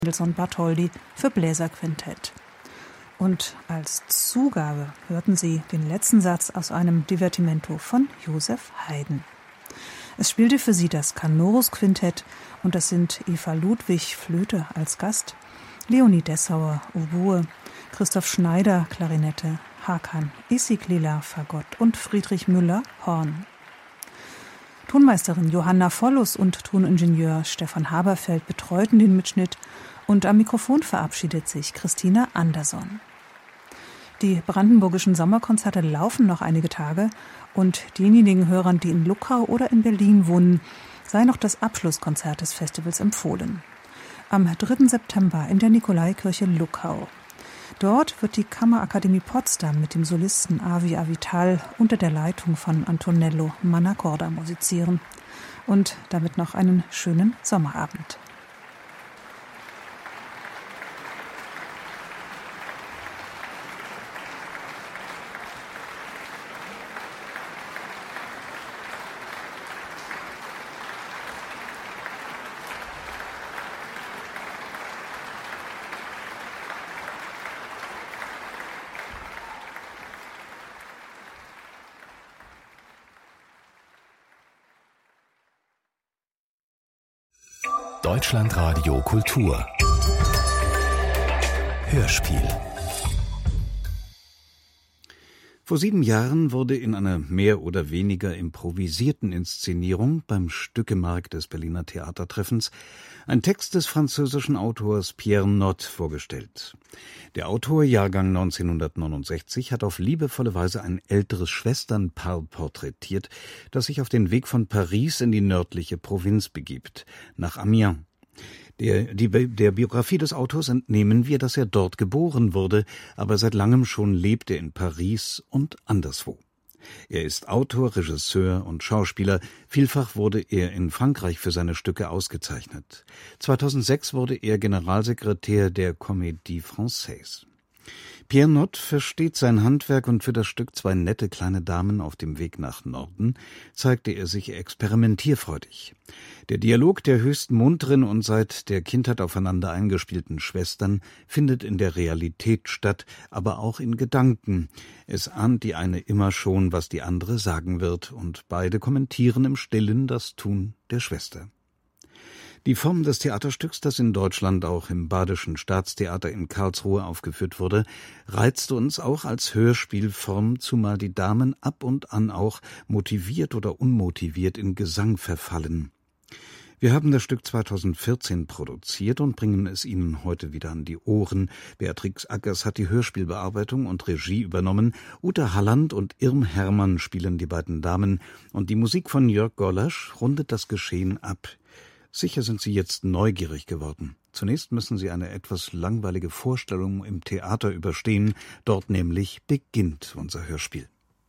Mendelssohn-Bartholdy für Bläserquintett. Und als Zugabe hörten Sie den letzten Satz aus einem Divertimento von Joseph Haydn. Es spielte für Sie das Canorus-Quintett und das sind Eva Ludwig Flöte als Gast, Leonie Dessauer Oboe, Christoph Schneider Klarinette, Hakan Isiklila Fagott und Friedrich Müller Horn. Tonmeisterin Johanna Vollus und Toningenieur Stefan Haberfeld betreuten den Mitschnitt und am Mikrofon verabschiedet sich Christina Anderson. Die brandenburgischen Sommerkonzerte laufen noch einige Tage und denjenigen Hörern, die in Luckau oder in Berlin wohnen, sei noch das Abschlusskonzert des Festivals empfohlen. Am 3. September in der Nikolaikirche Luckau. Dort wird die Kammerakademie Potsdam mit dem Solisten Avi Avital unter der Leitung von Antonello Mannacorda musizieren. Und damit noch einen schönen Sommerabend. Deutschlandradio Kultur Hörspiel. Vor 7 Jahren wurde in einer mehr oder weniger improvisierten Inszenierung beim Stückemarkt des Berliner Theatertreffens ein Text des französischen Autors Pierre Nott vorgestellt. Der Autor, Jahrgang 1969, hat auf liebevolle Weise ein älteres Schwesternpaar porträtiert, das sich auf den Weg von Paris in die nördliche Provinz begibt, nach Amiens. Der Biografie des Autors entnehmen wir, dass er dort geboren wurde, aber seit langem schon lebt er in Paris und anderswo. Er ist Autor, Regisseur und Schauspieler. Vielfach wurde er in Frankreich für seine Stücke ausgezeichnet. 2006 wurde er Generalsekretär der Comédie Française. Pierre Nott versteht sein Handwerk und für das Stück Zwei nette kleine Damen auf dem Weg nach Norden zeigte er sich experimentierfreudig. Der Dialog der höchst munteren und seit der Kindheit aufeinander eingespielten Schwestern findet in der Realität statt, aber auch in Gedanken. Es ahnt die eine immer schon, was die andere sagen wird, und beide kommentieren im Stillen das Tun der Schwester. Die Form des Theaterstücks, das in Deutschland auch im Badischen Staatstheater in Karlsruhe aufgeführt wurde, reizte uns auch als Hörspielform, zumal die Damen ab und an auch motiviert oder unmotiviert in Gesang verfallen. Wir haben das Stück 2014 produziert und bringen es Ihnen heute wieder an die Ohren. Beatrix Ackers hat die Hörspielbearbeitung und Regie übernommen. Uta Halland und Irm Hermann spielen die beiden Damen und die Musik von Jörg Gollasch rundet das Geschehen ab. Sicher sind Sie jetzt neugierig geworden. Zunächst müssen Sie eine etwas langweilige Vorstellung im Theater überstehen. Dort nämlich beginnt unser Hörspiel.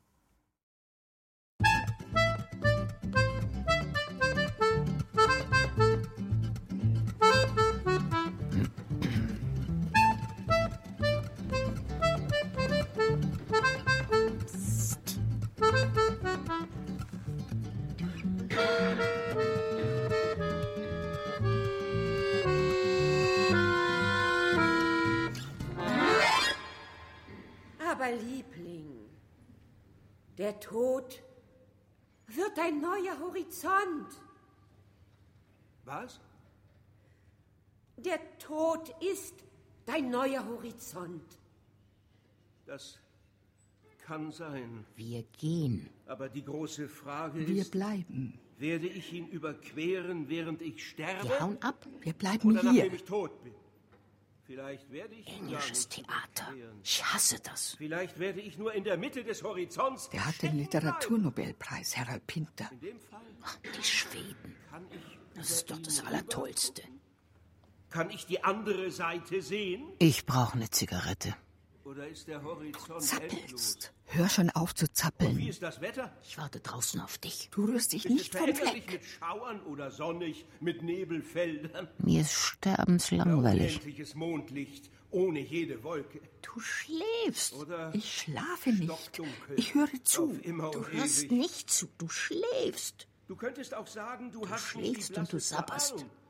Aber Liebling, der Tod wird ein neuer Horizont. Was? Der Tod ist dein neuer Horizont. Das kann sein. Wir gehen. Aber die große Frage Wir ist, bleiben. werde ich ihn überqueren, während ich sterbe? Wir hauen ab. Wir bleiben oder hier. nachdem ich tot bin? Vielleicht werde ich ihn Englisches gar nicht Theater. überqueren. Ich hasse das. Vielleicht werde ich nur in der Mitte des Horizonts. Der hat den stecken Literaturnobelpreis, Harald Pinter. bleiben. In dem Fall Ach, die Schweden. kann ich Das ist über doch das ihn Allertollste. rübergucken. Kann ich die andere Seite sehen? Ich brauche eine Zigarette. Oder ist der Horizont endlos? Zappelst. Hör schon auf zu Und wie zappeln. ist das Wetter? Ich warte draußen auf dich. Du rührst dich Ist es nicht vom veränderlich Fleck. mit Schauern oder sonnig mit Nebelfeldern? Mir ist sterbenslangweilig. Unendliches Mondlicht ohne jede Wolke. Du schläfst. Oder Ich schlafe nicht. stockdunkel, Ich höre zu. auf immer Du und hörst ewig. nicht zu. Du schläfst. Du könntest auch sagen, du hast schläfst nicht die und du blasseste sabberst. Ahnung.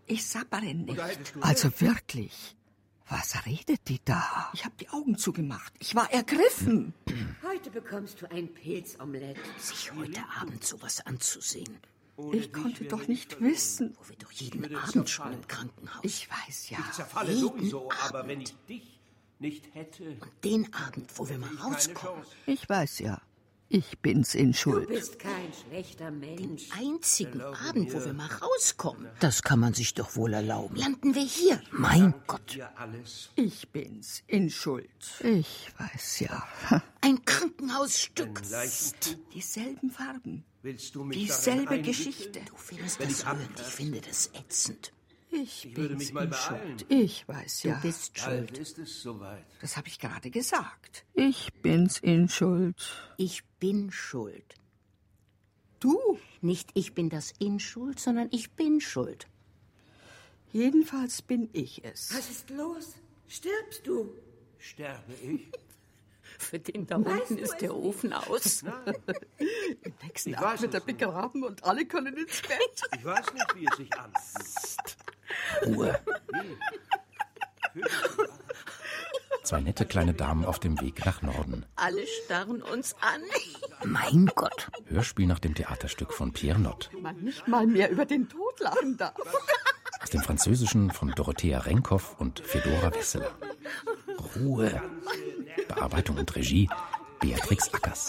Ich sabbere nicht. Also wirklich. Was redet die da? Ich habe die Augen zugemacht. Ich war ergriffen. Heute bekommst du ein Pilzomelett. Sich heute Abend sowas anzusehen. Ich konnte doch nicht wissen. Wo wir doch jeden Abend schon im Krankenhaus. Ich weiß ja. Ich zerfalle sowieso, aber wenn ich dich nicht hätte... Und den Abend, wo wir mal rauskommen. Ich weiß ja. Ich bin's in Du Schuld. bist kein schlechter Mensch. Einzigen Abend, wo wir mal rauskommen. Das kann man sich doch wohl erlauben. Landen wir hier. Mein Gott. Ich bin's in Schuld. Ich weiß ja. Ein Krankenhausstück. Dieselben Farben. Willst du mich Dieselbe darin Geschichte. Du findest das rührend, ich finde das ätzend. Ich würde bin's mich mal in beeilen. Schuld. Ich weiß ja. Du bist schuld. Bald ist es soweit. Das habe ich gerade gesagt. Ich bin's in Schuld. Ich bin schuld. Du? Nicht ich bin das in Schuld, sondern ich bin schuld. Jedenfalls bin ich es. Was ist los? Stirbst du? Sterbe ich? Für den da Weißt unten du ist es der Ofen aus. Im nächsten Ich Abend weiß wird er es nicht. begraben und alle können ins Bett. Ich weiß nicht, wie es sich anfühlt. Ruhe. Zwei nette kleine Damen auf dem Weg nach Norden. Alle starren uns an. Mein Gott. Hörspiel nach dem Theaterstück von Pierre Nott. Man nicht mal mehr über den Tod lachen darf. Aus dem Französischen von Dorothea Renkow und Fedora Wesseler. Ruhe. Bearbeitung und Regie Beatrix Ackers.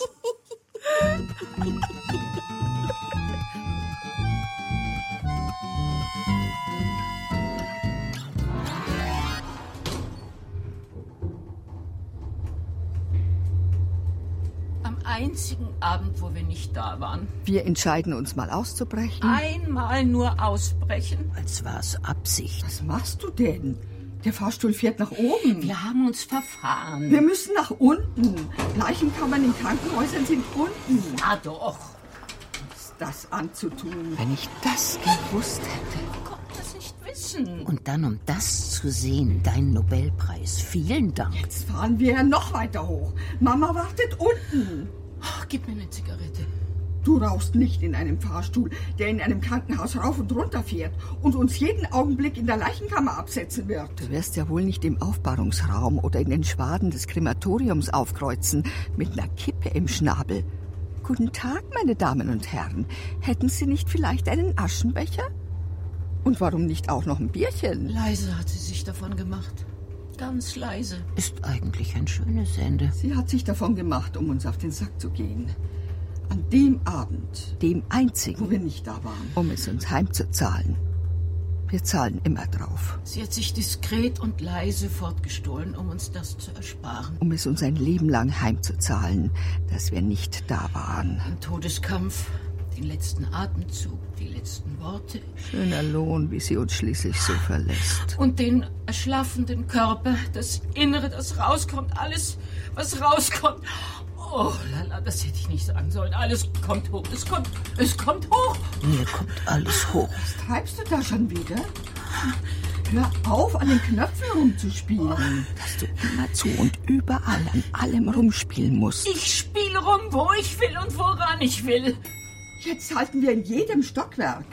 Am einzigen Abend, wo wir nicht da waren. Wir entscheiden uns mal auszubrechen. Einmal nur ausbrechen. Als war es Absicht. Was machst du denn? Der Fahrstuhl fährt nach oben. Wir haben uns verfahren. Wir müssen nach unten. Leichenkammern in Krankenhäusern sind unten. Ah doch. Was das anzutun? Wenn ich das gewusst hätte. Ich konnte das nicht wissen. Und dann, um das zu sehen, dein Nobelpreis. Vielen Dank. Jetzt fahren wir ja noch weiter hoch. Mama wartet unten. Oh, gib mir eine Zigarette. Du rauchst nicht in einem Fahrstuhl, der in einem Krankenhaus rauf und runter fährt und uns jeden Augenblick in der Leichenkammer absetzen wird. Du wirst ja wohl nicht im Aufbahrungsraum oder in den Schwaden des Krematoriums aufkreuzen mit einer Kippe im Schnabel. Guten Tag, meine Damen und Herren. Hätten Sie nicht vielleicht einen Aschenbecher? Und warum nicht auch noch ein Bierchen? Leise hat sie sich davon gemacht. Ganz leise. Ist eigentlich ein schönes Ende. Sie hat sich davon gemacht, um uns auf den Sack zu gehen. An dem Abend, dem einzigen, wo wir nicht da waren, um es uns heimzuzahlen. Wir zahlen immer drauf. Sie hat sich diskret und leise fortgestohlen, um uns das zu ersparen. Um es uns ein Leben lang heimzuzahlen, dass wir nicht da waren. Den Todeskampf, den letzten Atemzug, die letzten Worte. Schöner Lohn, wie sie uns schließlich so verlässt. Und den erschlaffenden Körper, das Innere, das rauskommt, alles, was rauskommt. Oh, lala, das hätte ich nicht sagen sollen. Alles kommt hoch, es kommt hoch. Mir kommt alles hoch. Was treibst du da schon wieder? Hör auf, an den Knöpfen rumzuspielen. Dass du immerzu und überall an allem rumspielen musst. Ich spiele rum, wo ich will und woran ich will. Jetzt halten wir in jedem Stockwerk.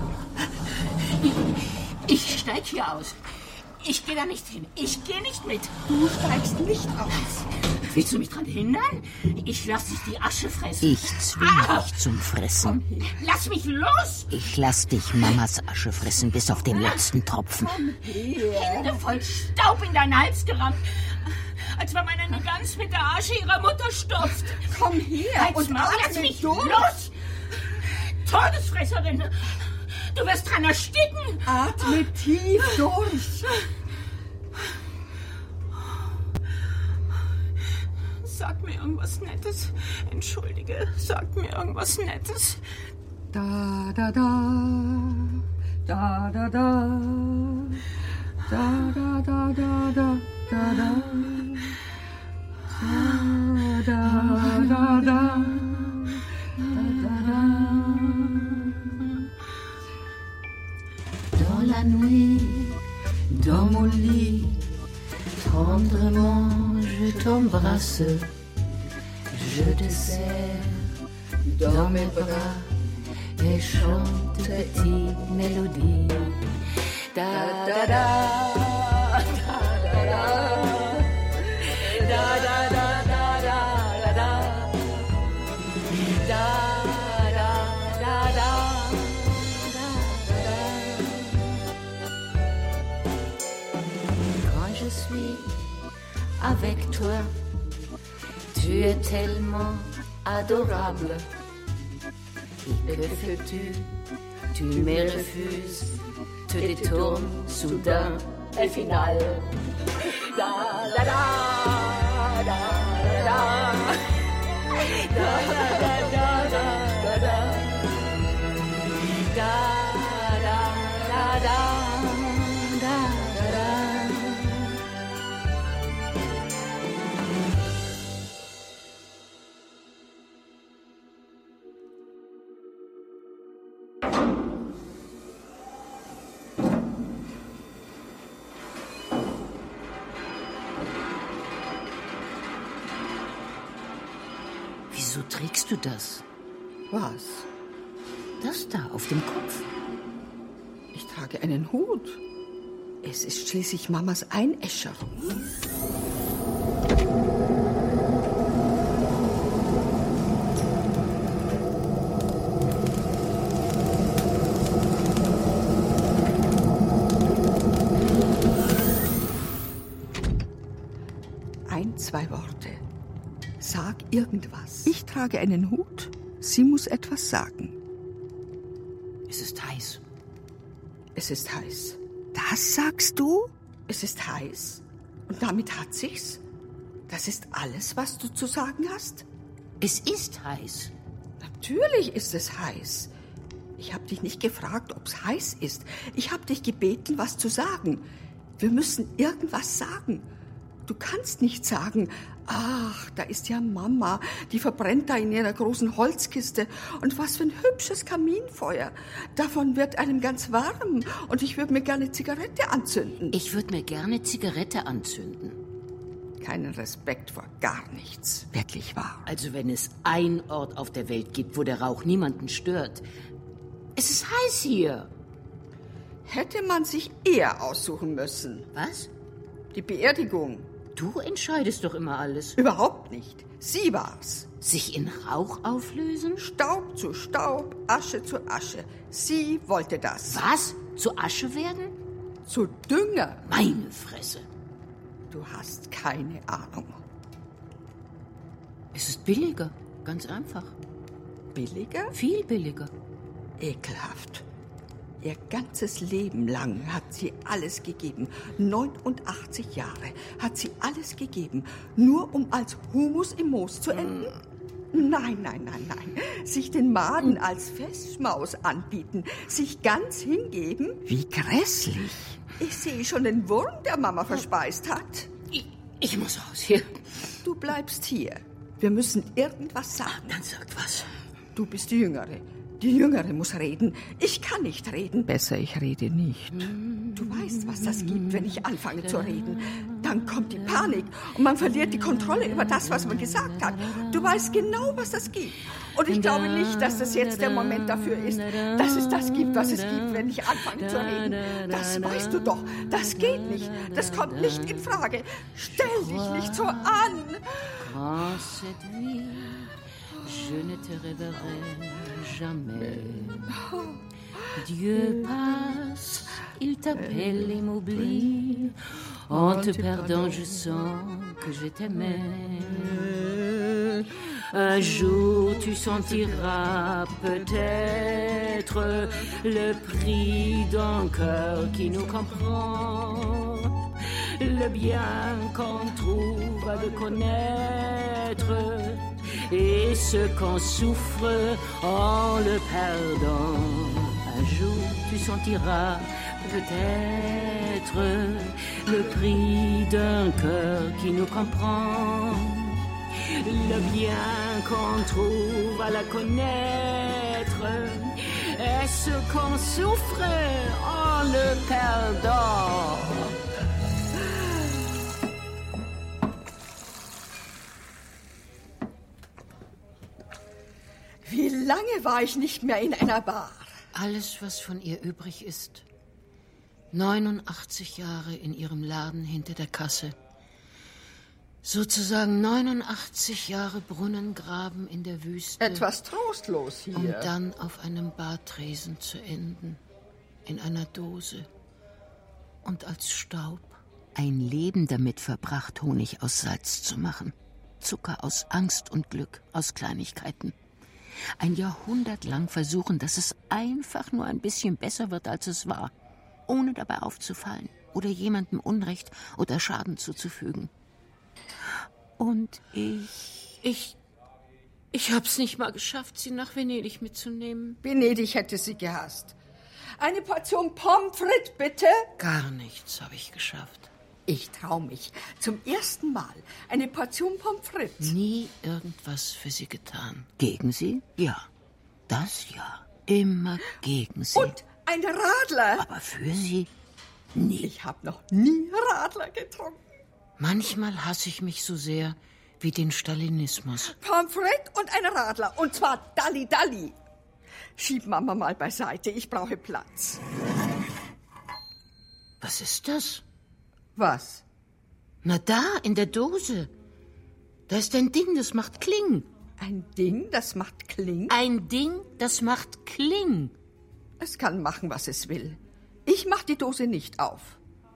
Ich steig hier aus. Ich gehe da nicht hin. Ich gehe nicht mit. Du steigst nicht aus. Willst du mich dran hindern? Ich lass dich die Asche fressen. Ich zwinge dich zum Fressen. Lass mich los! Ich lass dich Mamas Asche fressen bis auf den letzten Tropfen. Hände voll Staub in deinen Hals gerammt. Als wenn man eine Gans mit der Asche ihrer Mutter stopft. Komm her Halt's und Maul, lass atme mich durch. los! Todesfresserin! Du wirst dran ersticken! Atme tief durch. Sag mir irgendwas Nettes. Entschuldige, sag mir irgendwas Nettes. Da, da, da. Da, da, da. Da, da, da, da, da, da, da. Da, da, da, da. Dans la nuit, dans mon lit, tendrement je t'embrasse, je te serre dans mes bras et chante petite mélodie. Da da da, da da da, da da da da da da, da da da da. Quand je suis avec toi, tu es tellement adorable. Et que fais-tu? Tu me refuses, te détournes soudain et final. Da da da da da da da da da da da da da da da. Wieso trägst du das? Was? Das da auf dem Kopf? Ich trage einen Hut. Es ist schließlich Mamas Einäscherung. Zwei Worte. Sag irgendwas. Ich trage einen Hut. Sie muss etwas sagen. Es ist heiß. Es ist heiß. Das sagst du? Es ist heiß. Und damit hat sich's. Das ist alles, was du zu sagen hast? Es ist heiß. Natürlich ist es heiß. Ich habe dich nicht gefragt, ob's heiß ist. Ich habe dich gebeten, was zu sagen. Wir müssen irgendwas sagen. Du kannst nicht sagen, ach, da ist ja Mama, die verbrennt da in ihrer großen Holzkiste. Und was für ein hübsches Kaminfeuer. Davon wird einem ganz warm. Und ich würde mir gerne Zigarette anzünden. Ich würde mir gerne Zigarette anzünden. Keinen Respekt vor gar nichts. Wirklich wahr. Also wenn es einen Ort auf der Welt gibt, wo der Rauch niemanden stört. Es ist heiß hier. Hätte man sich eher aussuchen müssen. Was? Die Beerdigung. Du entscheidest doch immer alles. Überhaupt nicht. Sie war's. Sich in Rauch auflösen? Staub zu Staub, Asche zu Asche. Sie wollte das. Was? Zu Asche werden? Zu Dünger. Meine Fresse. Du hast keine Ahnung. Es ist billiger. Ganz einfach. Billiger? Viel billiger. Ekelhaft. Ihr ganzes Leben lang hat sie alles gegeben. 89 Jahre hat sie alles gegeben. Nur um als Humus im Moos zu enden? Nein, nein, nein, nein. Sich den Maden als Festschmaus anbieten. Sich ganz hingeben? Wie grässlich. Ich sehe schon den Wurm, der Mama verspeist hat. Ich muss raus hier. Du bleibst hier. Wir müssen irgendwas sagen. Dann sagt was. Du bist die Jüngere. Die Jüngere muss reden. Ich kann nicht reden. Besser, ich rede nicht. Du weißt, was das gibt, wenn ich anfange zu reden. Dann kommt die Panik und man verliert die Kontrolle über das, was man gesagt hat. Du weißt genau, was das gibt. Und ich glaube nicht, dass das jetzt der Moment dafür ist, dass es das gibt, was es gibt, wenn ich anfange zu reden. Das weißt du doch. Das geht nicht. Das kommt nicht in Frage. Stell dich nicht so an. Je ne te rêverai jamais. Dieu passe, il t'appelle et m'oublie. En te perdant, je sens que je t'aimais. Un jour, tu sentiras peut-être le prix d'un cœur qui nous comprend. Le bien qu'on trouve à le connaître. Et ce qu'on souffre en le perdant. Un jour tu sentiras peut-être le prix d'un cœur qui nous comprend. Le bien qu'on trouve à la connaître. Et ce qu'on souffre en le perdant. Wie lange war ich nicht mehr in einer Bar? Alles, was von ihr übrig ist. 89 Jahre in ihrem Laden hinter der Kasse. Sozusagen 89 Jahre Brunnengraben in der Wüste. Etwas trostlos hier. Um dann auf einem Bartresen zu enden. In einer Dose. Und als Staub. Ein Leben damit verbracht, Honig aus Salz zu machen. Zucker aus Angst und Glück, aus Kleinigkeiten. Ein Jahrhundert lang versuchen, dass es einfach nur ein bisschen besser wird, als es war. Ohne dabei aufzufallen oder jemandem Unrecht oder Schaden zuzufügen. Und ich hab's nicht mal geschafft, sie nach Venedig mitzunehmen. Venedig hätte sie gehasst. Eine Portion Pommes frites, bitte? Gar nichts habe ich geschafft. Ich trau mich. Zum ersten Mal eine Portion Pommes frites. Nie irgendwas für sie getan. Gegen sie? Ja. Das ja. Immer gegen sie. Und ein Radler. Aber für sie nie. Ich habe noch nie Radler getrunken. Manchmal hasse ich mich so sehr wie den Stalinismus. Pommes frites und ein Radler. Und zwar Dalli Dalli. Schieb Mama mal beiseite. Ich brauche Platz. Was ist das? Was? Na da, in der Dose. Da ist ein Ding, das macht Kling. Ein Ding, das macht Kling? Ein Ding, das macht Kling. Es kann machen, was es will. Ich mach die Dose nicht auf.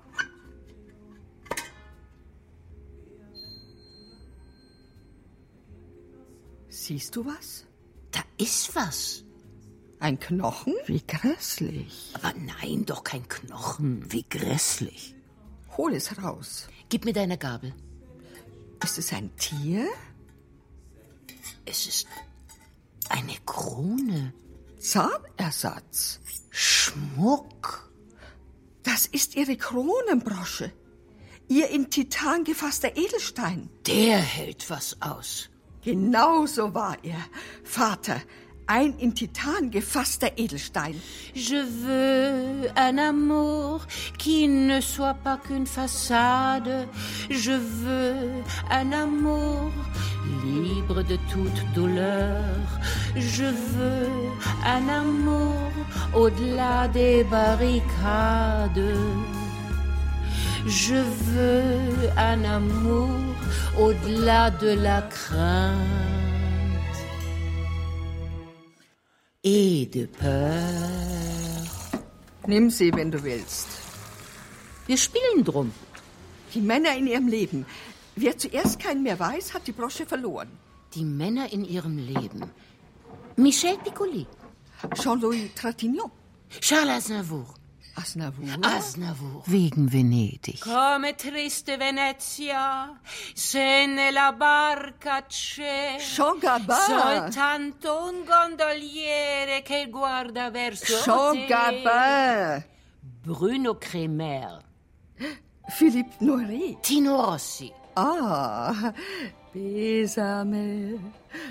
Siehst du was? Da ist was. Ein Knochen? Wie grässlich. Aber nein, doch kein Knochen. Wie grässlich. Hol es raus. Gib mir deine Gabel. Ist es ein Tier? Es ist eine Krone. Zahnersatz. Schmuck. Das ist ihre Kronenbrosche. Ihr in Titan gefasster Edelstein. Der hält was aus. Genau so war er. Vater, ein in Titan gefasster Edelstein. Je veux un amour qui ne soit pas qu'une façade. Je veux un amour libre de toute douleur. Je veux un amour au-delà des barricades. Je veux un amour au-delà de la crainte et de peur. Nimm sie, wenn du willst. Wir spielen drum. Die Männer in ihrem Leben. Wer zuerst keinen mehr weiß, hat die Brosche verloren. Die Männer in ihrem Leben. Michel Piccoli. Jean-Louis Trintignant. Charles Aznavour. Aznavour? Aznavour. Wegen Venedig. Come triste Venezia, se nella barca c'è Jean Gabin. soltanto un gondoliere che guarda verso Jean te. Gabin. Bruno Kremer. Philippe Noiret. Tino Rossi. Ah, Bésame,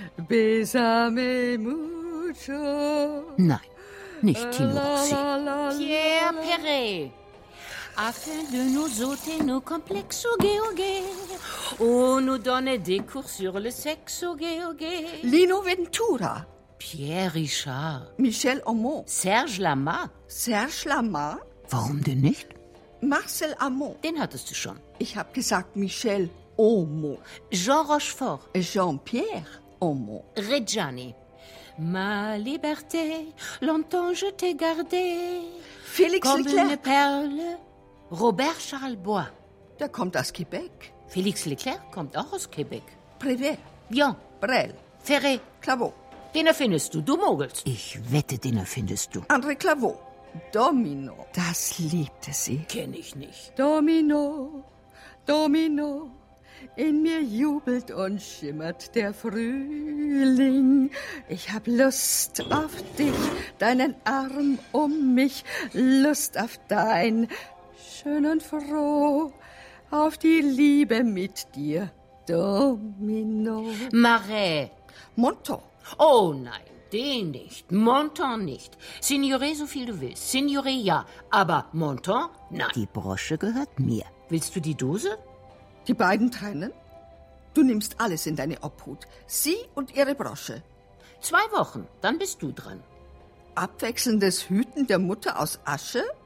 bésame mucho. Nein, nicht Tino Rossi. Pierre Perret. Afin de nous ôter nos complexes au gai au gai. On nous donne des cours sur le sexe au gai au gai. Lino Ventura. Pierre Richard. Michel Aumont. Serge Lama. Serge Lama. Warum denn nicht? Marcel Amont. Den hattest du schon. Ich habe gesagt Michel Aumont. Jean Rochefort. Jean-Pierre Aumont. Reggiani. Ma liberté, longtemps je t'ai gardé. Félix Comme une Leclerc. perle. Robert Charles Bois. Der kommt aus Quebec. Félix Leclerc kommt auch aus Quebec. Prévert. Vian. Brel. Ferré. Claveau. Den erfindest du, du mogelst. Ich wette, den erfindest du. André Claveau. Domino. Das liebte sie. Kenn ich nicht. Domino, Domino, in mir jubelt und schimmert der Frühling. Ich hab Lust auf dich, deinen Arm um mich, Lust auf dein, schön und froh, auf die Liebe mit dir. Domino. Marais. Monton. Oh nein, den nicht. Monton nicht. Signoré, so viel du willst. Signoré, ja. Aber Monton, nein. Die Brosche gehört mir. Willst du die Dose? Die beiden trennen? Du nimmst alles in deine Obhut. Sie und ihre Brosche. 2 Wochen, dann bist du dran. Abwechselndes Hüten der Mutter aus Asche?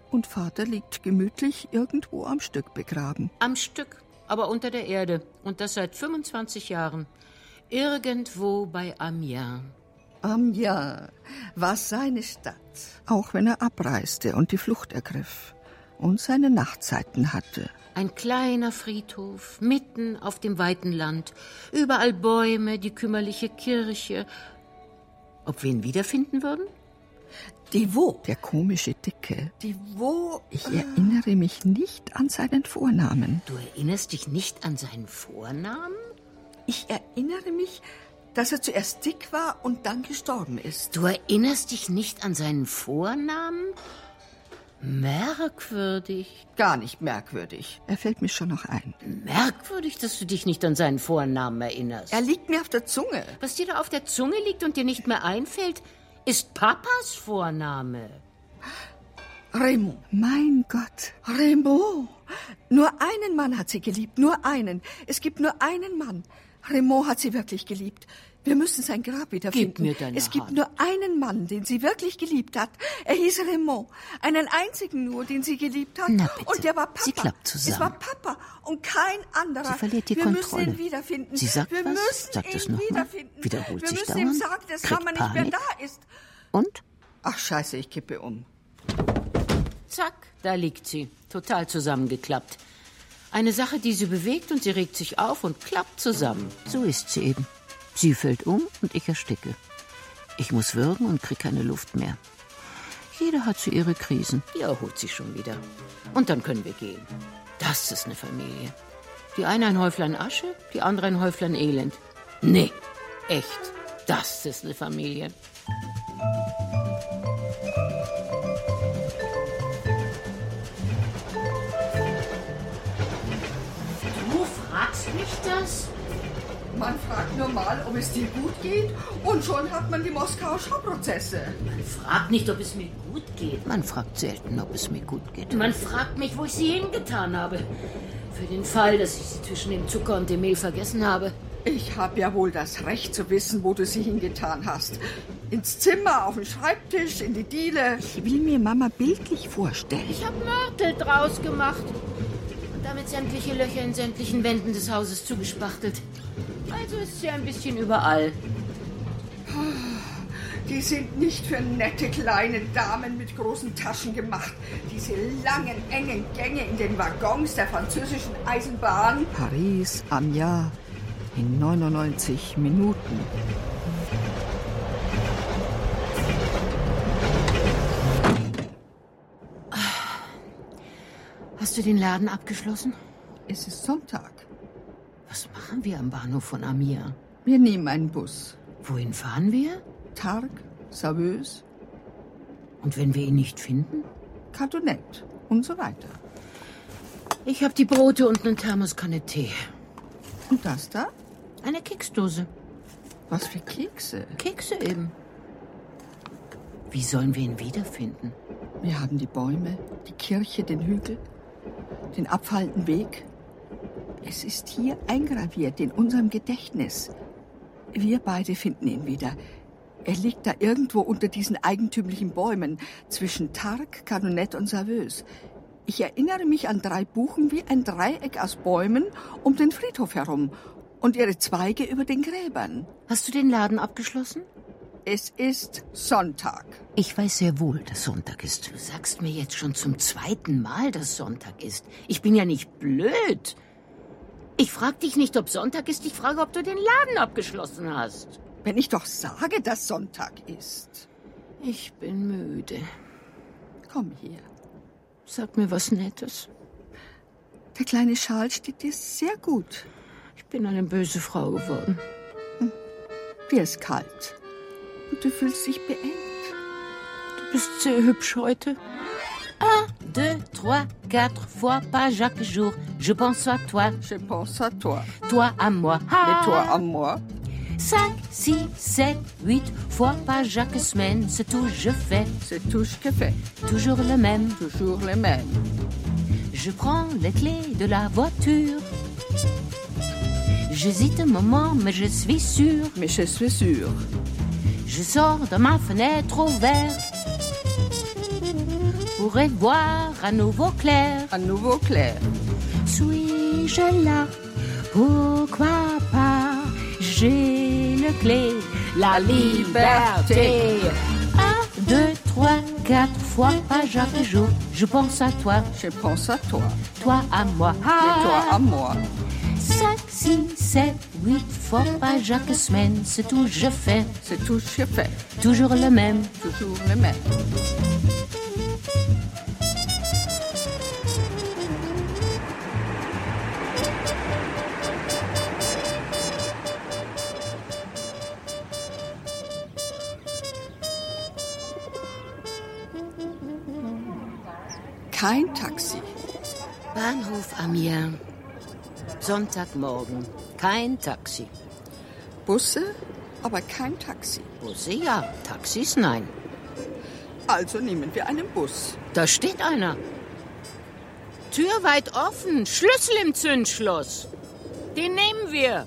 Und Vater liegt gemütlich irgendwo am Stück begraben. Am Stück, aber unter der Erde. Und das seit 25 Jahren. Irgendwo bei Amiens. Amiens war seine Stadt. Auch wenn er abreiste und die Flucht ergriff und seine Nachtzeiten hatte. Ein kleiner Friedhof, mitten auf dem weiten Land. Überall Bäume, die kümmerliche Kirche. Ob wir ihn wiederfinden würden? Devaux, der komische Dicke. Devaux. Ich erinnere mich nicht an seinen Vornamen. Du erinnerst dich nicht an seinen Vornamen? Ich erinnere mich, dass er zuerst dick war und dann gestorben ist. Du erinnerst dich nicht an seinen Vornamen? Merkwürdig. Gar nicht merkwürdig. Er fällt mir schon noch ein. Merkwürdig, dass du dich nicht an seinen Vornamen erinnerst. Er liegt mir auf der Zunge. Was dir da auf der Zunge liegt und dir nicht mehr einfällt, ist Papas Vorname. Raymond. Mein Gott. Raymond. Nur einen Mann hat sie geliebt. Nur einen. Es gibt nur einen Mann. Raymond hat sie wirklich geliebt. Wir müssen sein Grab wiederfinden. Gib mir deine Es gibt Hand. nur einen Mann, den sie wirklich geliebt hat. Er hieß Raymond. Einen einzigen nur, den sie geliebt hat. Na bitte. Und der war Papa. Sie klappt zusammen. Es war Papa und kein anderer. Sie verliert die Wir Kontrolle. müssen ihn wiederfinden. Sie sagt Wir was, müssen sagt es ihn noch mal, wiederfinden. wiederholt Wir sich müssen dauernd, ihm sagen, dass kriegt Mama nicht mehr Panik. da ist. Und? Ach, scheiße, ich kippe um. Zack, da liegt sie, total zusammengeklappt. Eine Sache, die sie bewegt und sie regt sich auf und klappt zusammen. So ist sie eben. Sie fällt um und ich ersticke. Ich muss würgen und krieg keine Luft mehr. Jeder hat so ihre Krisen. Die erholt sich schon wieder. Und dann können wir gehen. Das ist eine Familie. Die eine ein Häuflein Asche, die andere ein Häuflein Elend. Nee, echt. Das ist eine Familie. Du fragst mich das? Man fragt nur mal, ob es dir gut geht, und schon hat man die Moskauer Schauprozesse. Man fragt nicht, ob es mir gut geht. Man fragt selten, ob es mir gut geht. Man fragt mich, wo ich sie hingetan habe. Für den Fall, dass ich sie zwischen dem Zucker und dem Mehl vergessen habe. Ich habe ja wohl das Recht zu wissen, wo du sie hingetan hast. Ins Zimmer, auf den Schreibtisch, in die Diele. Ich will mir Mama bildlich vorstellen. Ich habe Mörtel draus gemacht. Und damit sämtliche Löcher in sämtlichen Wänden des Hauses zugespachtelt. Also ist sie ein bisschen überall. Die sind nicht für nette kleine Damen mit großen Taschen gemacht. Diese langen, engen Gänge in den Waggons der französischen Eisenbahn. Paris, Amiens, in 99 Minuten. Hast du den Laden abgeschlossen? Es ist Sonntag. Was machen wir am Bahnhof von Amiens? Wir nehmen einen Bus. Wohin fahren wir? Tarbes, Saveuse, Und wenn wir ihn nicht finden? Cartonnet und so weiter. Ich habe die Brote und eine Thermoskanne Tee. Und das da? Eine Keksdose. Was für Kekse? Kekse eben. Wie sollen wir ihn wiederfinden? Wir haben die Bäume, die Kirche, den Hügel, den abfallenden Weg. Es ist hier eingraviert in unserem Gedächtnis. Wir beide finden ihn wieder. Er liegt da irgendwo unter diesen eigentümlichen Bäumen zwischen Tarbes, Cartonnet und Saveuse. Ich erinnere mich an 3 Buchen wie ein Dreieck aus Bäumen um den Friedhof herum und ihre Zweige über den Gräbern. Hast du den Laden abgeschlossen? Es ist Sonntag. Ich weiß sehr wohl, dass Sonntag ist. Du sagst mir jetzt schon zum 2. Mal, dass Sonntag ist. Ich bin ja nicht blöd. Ich frage dich nicht, ob Sonntag ist. Ich frage, ob du den Laden abgeschlossen hast. Wenn ich doch sage, dass Sonntag ist. Ich bin müde. Komm hier. Sag mir was Nettes. Der kleine Schal steht dir sehr gut. Ich bin eine böse Frau geworden. Dir ist kalt. Und du fühlst dich beengt. Du bist sehr hübsch heute. 1, 2, 3, 4 fois par chaque jour. Je pense à toi. Je pense à toi. Toi à moi. Et toi à moi. 5, 6, 7, 8 fois par chaque semaine. C'est tout je fais. C'est tout ce que fait. Toujours le même. Toujours le même. Je prends les clés de la voiture. J'hésite un moment, mais je suis sûre. Mais je suis sûre. Je sors de ma fenêtre ouverte. Au revoir, à nouveau clair. À nouveau clair. Suis-je là? Pourquoi pas? J'ai le clé, la liberté. 1, 2, 3, 4 fois à chaque jour. Je pense à toi. Je pense à toi. Toi à moi. Et toi à moi. 5, 6, 7, 8 fois par chaque semaine. C'est tout je fais. C'est tout je fais. Toujours le même. Toujours le même. Kein Taxi. Bahnhof Amiens. Sonntagmorgen. Kein Taxi. Busse, aber kein Taxi. Busse ja, Taxis nein. Also nehmen wir einen Bus. Da steht einer. Tür weit offen, Schlüssel im Zündschloss. Den nehmen wir.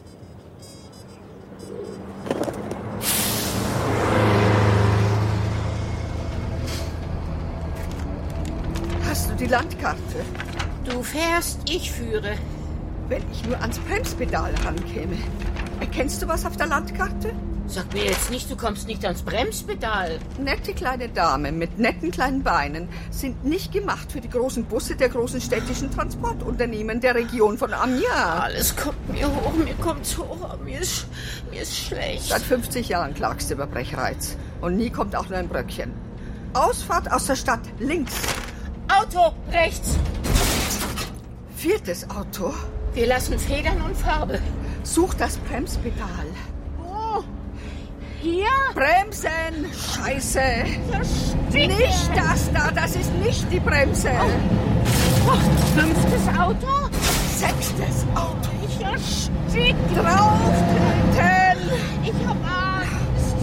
Hast du die Landkarte? Du fährst, ich führe. Wenn ich nur ans Bremspedal rankäme. Erkennst du was auf der Landkarte? Sag mir jetzt nicht, du kommst nicht ans Bremspedal. Nette kleine Damen mit netten kleinen Beinen sind nicht gemacht für die großen Busse der großen städtischen Transportunternehmen der Region von Amiens. Alles kommt mir hoch, mir kommt's hoch, mir ist schlecht. Seit 50 Jahren klagst du über Brechreiz. Und nie kommt auch nur ein Bröckchen. Ausfahrt aus der Stadt, links. Auto, rechts. 4. Auto. Wir lassen Federn und Farbe. Such das Bremspedal. Oh, hier? Bremsen! Scheiße! Nicht das ist nicht die Bremse. Oh, 5. Auto? 6. Auto. Ich ersticke. Drauftreten! Ich hab Angst.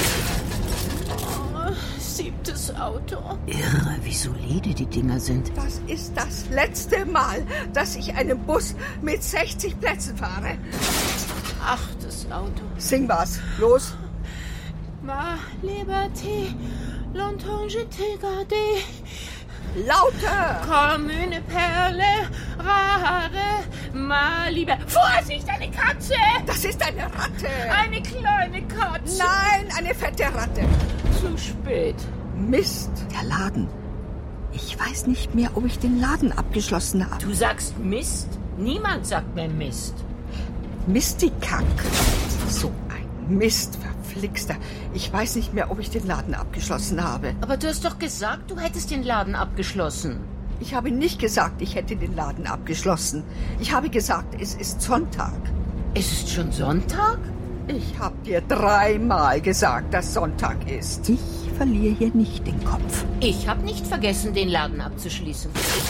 Oh, 7. Auto. Irre, wie solide die Dinger sind. Das ist das letzte Mal, dass ich einen Bus mit 60 Plätzen fahre. 8. Auto. Sing was. Los. Ma liberté, longtemps je t'ai gardé. Lauter. Comme une perle rare, ma liebe. Vorsicht, eine Katze! Das ist eine Ratte. Eine kleine Katze. Nein, eine fette Ratte. Zu spät. Mist. Der Laden. Ich weiß nicht mehr, ob ich den Laden abgeschlossen habe. Du sagst Mist? Niemand sagt mehr Mist. Mistikack. So ein Mist, verflixter. Ich weiß nicht mehr, ob ich den Laden abgeschlossen habe. Aber du hast doch gesagt, du hättest den Laden abgeschlossen. Ich habe nicht gesagt, ich hätte den Laden abgeschlossen. Ich habe gesagt, es ist Sonntag. Es ist schon Sonntag? Ich habe dir 3-mal gesagt, dass Sonntag ist. Ich verliere hier nicht den Kopf. Ich habe nicht vergessen, den Laden abzuschließen.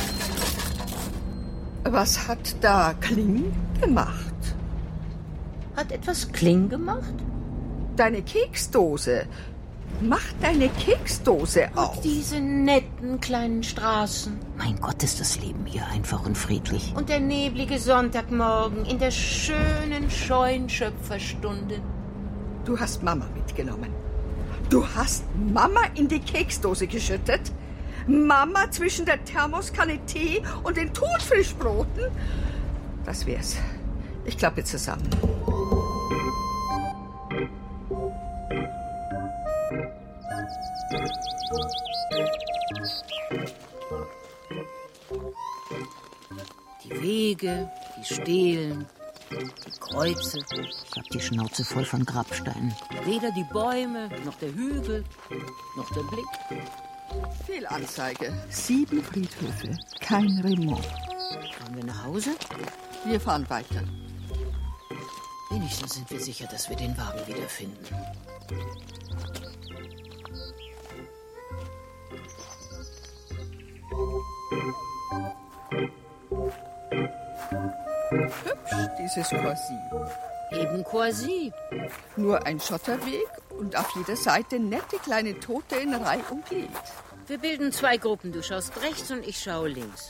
Was hat da Kling gemacht? Hat etwas Kling gemacht? Deine Keksdose. Mach deine Keksdose auf. Diese netten kleinen Straßen. Mein Gott, ist das Leben hier einfach und friedlich. Und der neblige Sonntagmorgen in der schönen, scheuen Schöpferstunde. Du hast Mama mitgenommen. Du hast Mama in die Keksdose geschüttet? Mama zwischen der Thermoskanne Tee und den Thunfischbroten? Das wär's. Ich klappe zusammen. Die Wege, die Stelen, die Kreuze. Ich hab die Schnauze voll von Grabsteinen. Weder die Bäume, noch der Hügel, noch der Blick. Fehlanzeige. 7 Friedhöfe, kein Remont. Fahren wir nach Hause? Wir fahren weiter. Wenigstens sind wir sicher, dass wir den Wagen wiederfinden. Hübsch, dieses Corsi. Eben Corsi. Nur ein Schotterweg und auf jeder Seite nette kleine Tote in Reih und Glied. Wir bilden 2 Gruppen. Du schaust rechts und ich schaue links.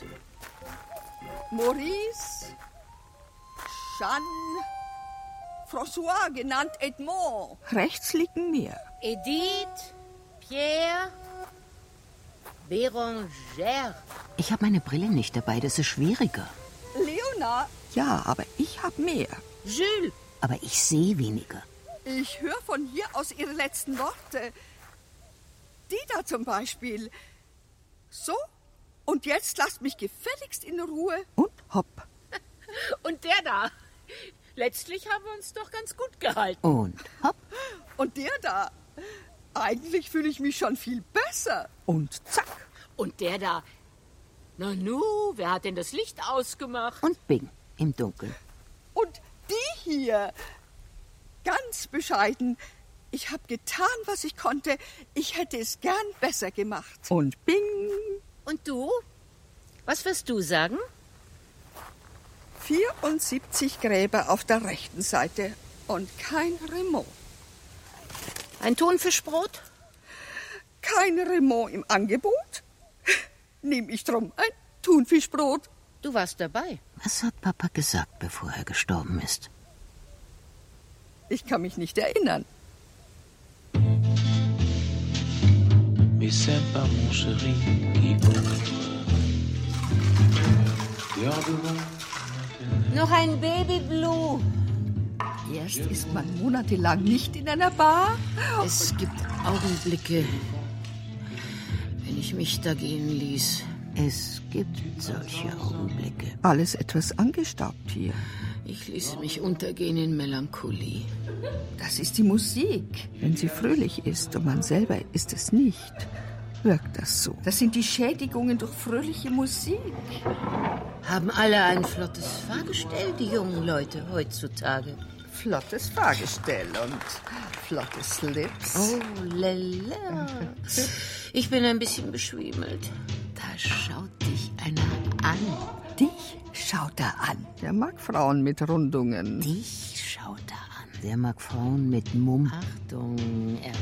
Maurice, Jeanne, François, genannt Edmond. Rechts liegen wir. Edith, Pierre, Bérangère. Ich habe meine Brille nicht dabei, das ist schwieriger. Leonard? Ja, aber ich habe mehr. Jules. Aber ich sehe weniger. Ich höre von hier aus Ihre letzten Worte. Die da zum Beispiel. So, und jetzt lasst mich gefälligst in Ruhe. Und hopp. Und der da. Letztlich haben wir uns doch ganz gut gehalten. Und hopp. Und der da. Eigentlich fühle ich mich schon viel besser. Und zack. Und der da. Nanu, wer hat denn das Licht ausgemacht? Und bing, im Dunkeln. Und die hier. Ganz bescheiden. Ich habe getan, was ich konnte. Ich hätte es gern besser gemacht. Und bing. Und du? Was wirst du sagen? 74 Gräber auf der rechten Seite und kein Remont. Ein Thunfischbrot? Kein Remont im Angebot? Nehme ich drum ein Thunfischbrot. Du warst dabei. Was hat Papa gesagt, bevor er gestorben ist? Ich kann mich nicht erinnern. Noch ein Baby Blue. Erst ist man monatelang nicht in einer Bar. Es gibt Augenblicke, wenn ich mich da gehen ließ. Es gibt solche Augenblicke. Alles etwas angestaubt hier. Ich ließe mich untergehen in Melancholie. Das ist die Musik. Wenn sie fröhlich ist und man selber ist es nicht, wirkt das so. Das sind die Schädigungen durch fröhliche Musik. Haben alle ein flottes Fahrgestell, die jungen Leute heutzutage? Flottes Fahrgestell und flotte Slips. Oh, lala. Ich bin ein bisschen beschwimelt. Da schaut dich einer an. Dich schaut er an. Der mag Frauen mit Rundungen. Dich schaut er an. Der mag Frauen mit Mumm. Achtung, er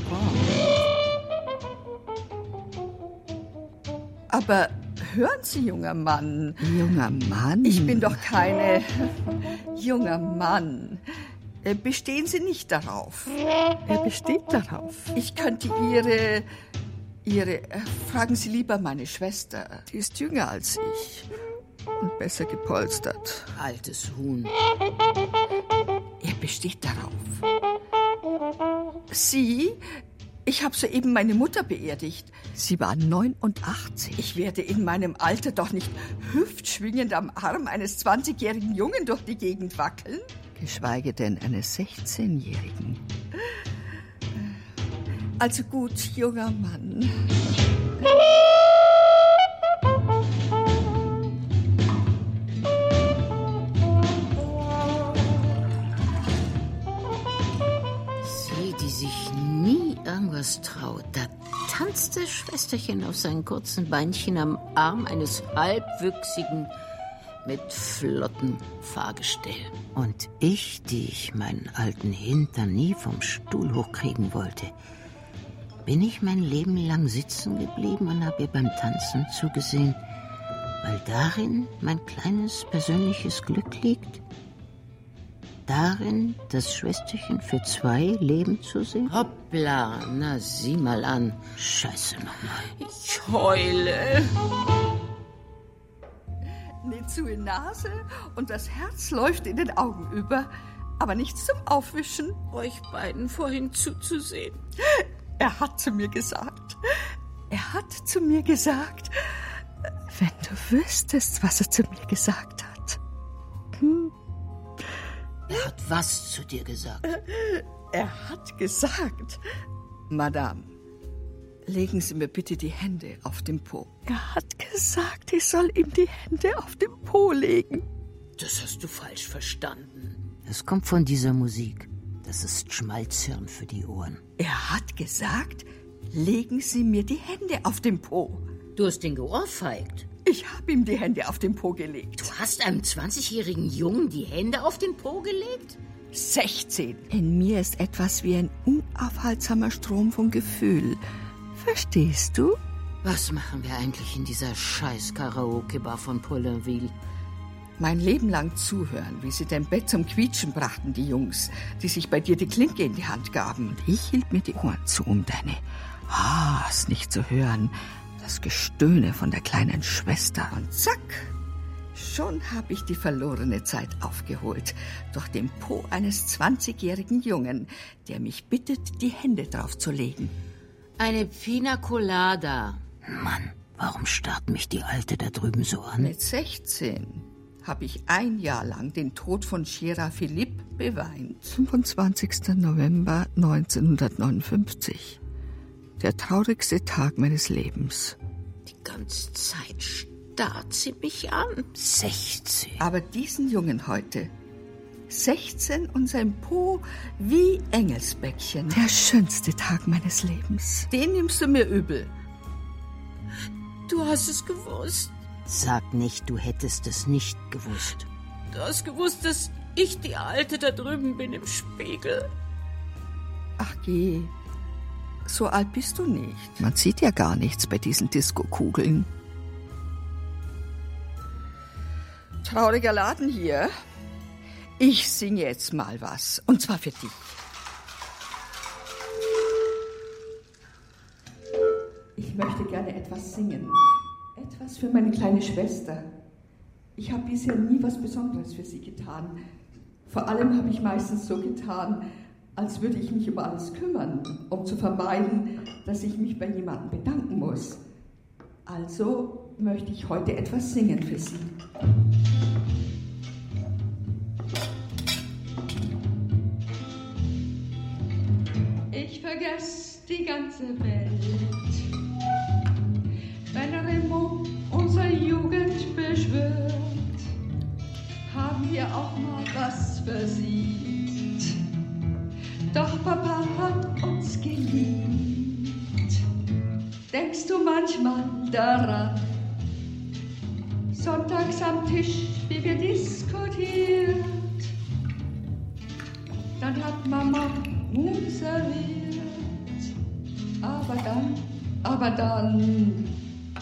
kommt. Aber hören Sie, junger Mann. Junger Mann? Ich bin doch keine... Junger Mann. Bestehen Sie nicht darauf. Er besteht darauf. Ich könnte Ihre... fragen Sie lieber meine Schwester. Die ist jünger als ich. Und besser gepolstert. Altes Huhn. Er besteht darauf. Sie... Ich habe soeben meine Mutter beerdigt. Sie war 89. Ich werde in meinem Alter doch nicht hüftschwingend am Arm eines 20-jährigen Jungen durch die Gegend wackeln. Geschweige denn eines 16-jährigen. Also gut, junger Mann. Sie, die sich nie irgendwas traut, da tanzt das Schwesterchen auf seinen kurzen Beinchen am Arm eines halbwüchsigen mit flottem Fahrgestell. Und ich, die ich meinen alten Hintern nie vom Stuhl hochkriegen wollte, bin ich mein Leben lang sitzen geblieben und habe ihr beim Tanzen zugesehen, weil darin mein kleines persönliches Glück liegt. Darin, das Schwesterchen für 2 leben zu sehen? Hoppla, na sieh mal an. Scheiße nochmal. Ich heule. Eine zu in Nase und das Herz läuft in den Augen über. Aber nichts zum Aufwischen. Euch beiden vorhin zuzusehen. Er hat zu mir gesagt, wenn du wüsstest, was er zu mir gesagt hat. Er hat was zu dir gesagt? Er hat gesagt, Madame, legen Sie mir bitte die Hände auf den Po. Er hat gesagt, ich soll ihm die Hände auf den Po legen. Das hast du falsch verstanden. Es kommt von dieser Musik. Das ist Schmalzhirn für die Ohren. Er hat gesagt, legen Sie mir die Hände auf den Po. Du hast ihn geohrfeigt. Ich habe ihm die Hände auf den Po gelegt. Du hast einem 20-jährigen Jungen die Hände auf den Po gelegt? 16. In mir ist etwas wie ein unaufhaltsamer Strom von Gefühl. Verstehst du? Was machen wir eigentlich in dieser scheiß Karaoke-Bar von Paulainville? Mein Leben lang zuhören, wie sie dein Bett zum Quietschen brachten, die Jungs, die sich bei dir die Klinke in die Hand gaben. Und ich hielt mir die Ohren zu, um deine Haars nicht zu hören, Das Gestöhne von der kleinen Schwester. Und zack, schon habe ich die verlorene Zeit aufgeholt. Durch den Po eines 20-jährigen Jungen, der mich bittet, die Hände drauf zu legen. Eine Pina Colada. Mann, warum starrt mich die Alte da drüben so an? Mit 16 habe ich ein Jahr lang den Tod von Gérard Philippe beweint. 25. November 1959. Der traurigste Tag meines Lebens. Die ganze Zeit starrt sie mich an. 16. Aber diesen Jungen heute, 16 und sein Po wie Engelsbäckchen. Der schönste Tag meines Lebens. Den nimmst du mir übel. Du hast es gewusst. Sag nicht, du hättest es nicht gewusst. Du hast gewusst, dass ich die Alte da drüben bin im Spiegel. Ach geh, so alt bist du nicht. Man sieht ja gar nichts bei diesen Diskokugeln. Trauriger Laden hier. Ich singe jetzt mal was, und zwar für dich. Ich möchte gerne etwas singen. Etwas für meine kleine Schwester. Ich habe bisher nie was Besonderes für sie getan. Vor allem habe ich meistens so getan, als würde ich mich um alles kümmern, um zu vermeiden, dass ich mich bei jemandem bedanken muss. Also möchte ich heute etwas singen für sie. Ich vergesse die ganze Welt, wenn Raymond unsere Jugend beschwört, haben wir auch mal was versieht. Doch Papa hat uns geliebt. Denkst du manchmal daran, sonntags am Tisch, wie wir diskutiert, dann hat Mama Huhn serviert, aber dann,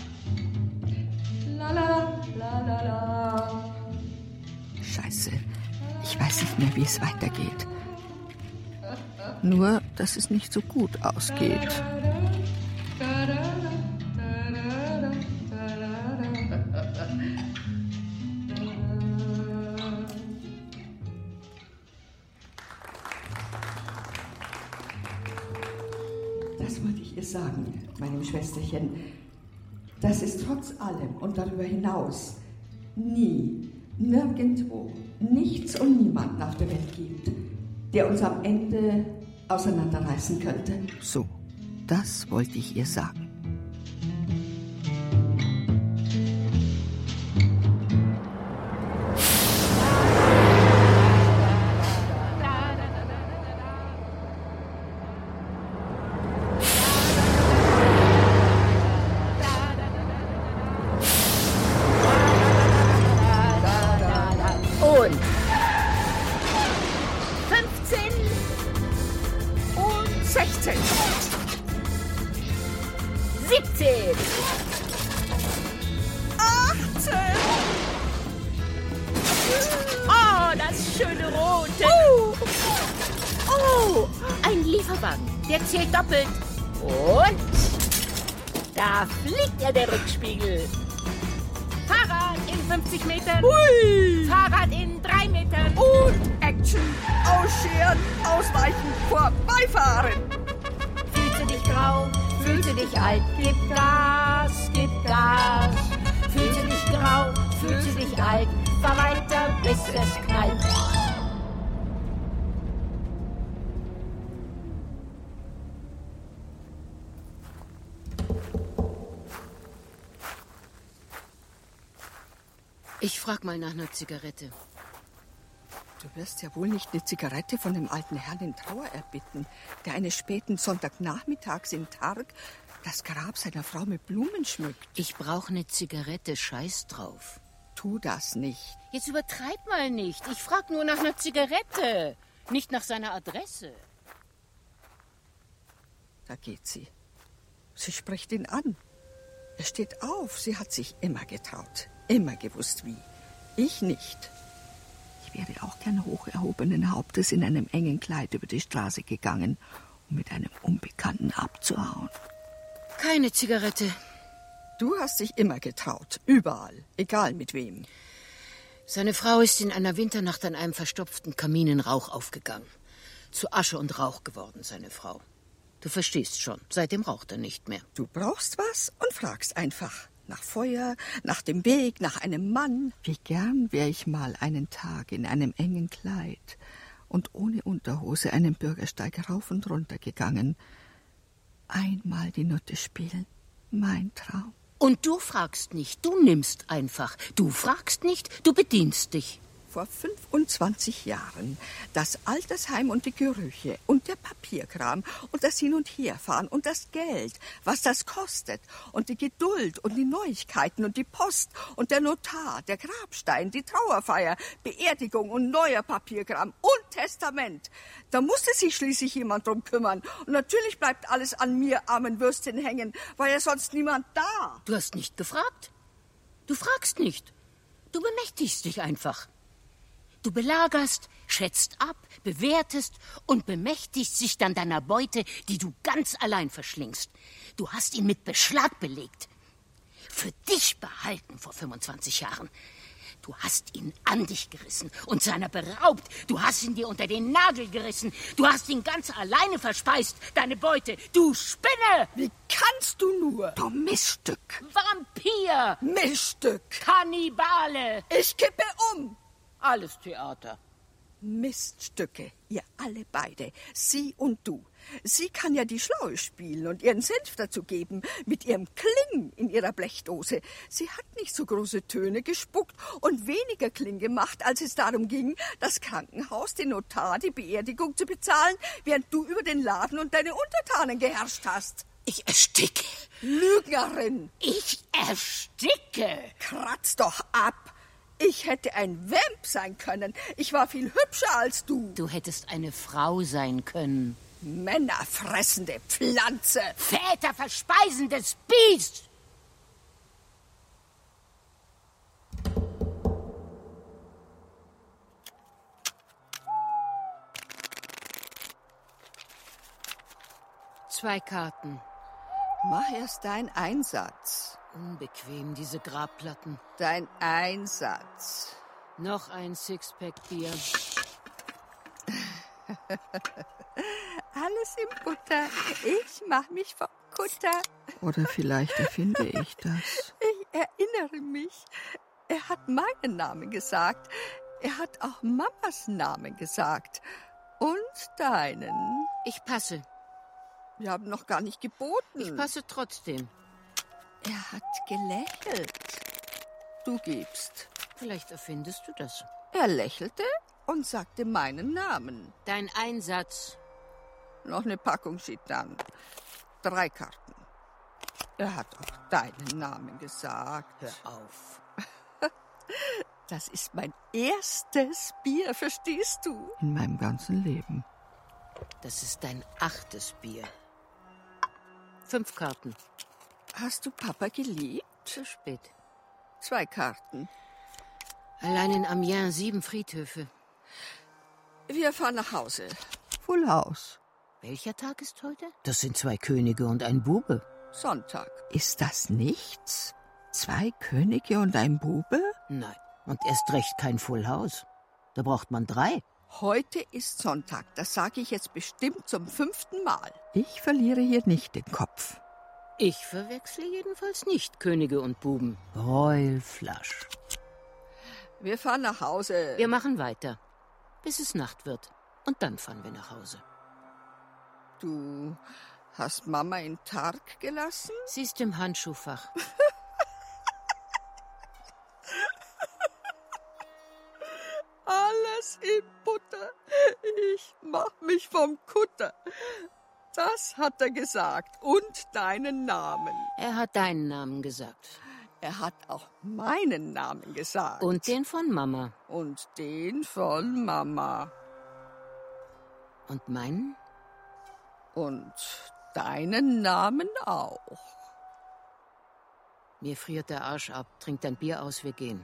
la la la la la. Scheiße, ich weiß nicht mehr, wie es weitergeht. Nur, dass es nicht so gut ausgeht. Das wollte ich ihr sagen, meinem Schwesterchen, dass es trotz allem und darüber hinaus nie, nirgendwo, nichts und niemanden auf der Welt gibt, der uns am Ende auseinanderreißen könnte. So, das wollte ich ihr sagen. Der zählt doppelt. Und da fliegt ja der Rückspiegel. Fahrrad in 50 Metern. Hui! Fahrrad in 3 Metern. Und Action. Ausscheren, ausweichen, vorbeifahren. Fühlst du dich grau? Fühlst du dich alt? Gib Gas, gib Gas. Fühlst du dich grau? Fühlst du dich alt? Fahr weiter, bis es knallt. Ich frag mal nach einer Zigarette. Du wirst ja wohl nicht eine Zigarette von dem alten Herrn in Trauer erbitten, der eines späten Sonntagnachmittags in Targ das Grab seiner Frau mit Blumen schmückt. Ich brauche eine Zigarette, scheiß drauf. Tu das nicht. Jetzt übertreib mal nicht. Ich frag nur nach einer Zigarette, nicht nach seiner Adresse. Da geht sie. Sie spricht ihn an. Er steht auf. Sie hat sich immer getraut. Immer gewusst wie. Ich nicht. Ich wäre auch gern hoch erhobenen Hauptes in einem engen Kleid über die Straße gegangen, um mit einem Unbekannten abzuhauen. Keine Zigarette. Du hast dich immer getraut, überall, egal mit wem. Seine Frau ist in einer Winternacht an einem verstopften Kamin in Rauch aufgegangen. Zu Asche und Rauch geworden, seine Frau. Du verstehst schon, seitdem raucht er nicht mehr. Du brauchst was und fragst einfach. Nach Feuer, nach dem Weg, nach einem Mann. Wie gern wäre ich mal einen Tag in einem engen Kleid und ohne Unterhose einen Bürgersteig rauf und runter gegangen. Einmal die Nutte spielen. Mein Traum. Und du fragst nicht, du nimmst einfach. Du fragst nicht, du bedienst dich. Vor 25 Jahren das Altersheim und die Gerüche und der Papierkram und das Hin- und Herfahren und das Geld, was das kostet und die Geduld und die Neuigkeiten und die Post und der Notar, der Grabstein, die Trauerfeier, Beerdigung und neuer Papierkram und Testament. Da musste sich schließlich jemand drum kümmern. Und natürlich bleibt alles an mir, armen Würstchen, hängen, weil ja sonst niemand da. Du hast nicht gefragt. Du fragst nicht. Du bemächtigst dich einfach. Du belagerst, schätzt ab, bewertest und bemächtigst dich dann deiner Beute, die du ganz allein verschlingst. Du hast ihn mit Beschlag belegt. Für dich behalten vor 25 Jahren. Du hast ihn an dich gerissen und seiner beraubt. Du hast ihn dir unter den Nagel gerissen. Du hast ihn ganz alleine verspeist, deine Beute. Du Spinne! Wie kannst du nur? Du Miststück. Vampir! Miststück. Kannibale! Ich kippe um. Alles Theater. Miststücke, ihr alle beide, sie und du. Sie kann ja die Schlaue spielen und ihren Senf dazu geben, mit ihrem Kling in ihrer Blechdose. Sie hat nicht so große Töne gespuckt und weniger Kling gemacht, als es darum ging, das Krankenhaus, den Notar, die Beerdigung zu bezahlen, während du über den Laden und deine Untertanen geherrscht hast. Ich ersticke. Lügnerin. Ich ersticke. Kratz doch ab. Ich hätte ein Vamp sein können. Ich war viel hübscher als du. Du hättest eine Frau sein können. Männerfressende Pflanze. Väterverspeisendes Biest. Zwei Karten. Mach erst deinen Einsatz. Unbequem, diese Grabplatten. Dein Einsatz. Noch ein Sixpack Bier. Alles im Butter. Ich mach mich vom Kutter. Oder vielleicht erfinde ich das. Ich erinnere mich. Er hat meinen Namen gesagt. Er hat auch Mamas Namen gesagt. Und deinen. Ich passe. Wir haben noch gar nicht geboten. Ich passe trotzdem. Er hat gelächelt. Du gibst. Vielleicht erfindest du das. Er lächelte und sagte meinen Namen. Dein Einsatz. Noch eine Packung Gitan. 3 Karten. Er hat auch deinen Namen gesagt. Hör auf. Das ist mein erstes Bier, verstehst du? In meinem ganzen Leben. Das ist dein 8. Bier. 5 Karten. Hast du Papa geliebt? Zu spät. 2 Karten. Allein in Amiens 7 Friedhöfe. Wir fahren nach Hause. Full House. Welcher Tag ist heute? Das sind 2 Könige und ein Bube. Sonntag. Ist das nichts? 2 Könige und ein Bube? Nein. Und erst recht kein Full House. Da braucht man 3. Heute ist Sonntag. Das sage ich jetzt bestimmt zum 5. Mal. Ich verliere hier nicht den Kopf. Ich verwechsle jedenfalls nicht Könige und Buben. Royal Flush. Wir fahren nach Hause. Wir machen weiter, bis es Nacht wird. Und dann fahren wir nach Hause. Du hast Mama in Tark gelassen? Sie ist im Handschuhfach. Alles in Butter. Ich mach mich vom Kutter. Das hat er gesagt. Und deinen Namen. Er hat deinen Namen gesagt. Er hat auch meinen Namen gesagt. Und den von Mama. Und den von Mama. Und meinen? Und deinen Namen auch. Mir friert der Arsch ab. Trink dein Bier aus, wir gehen.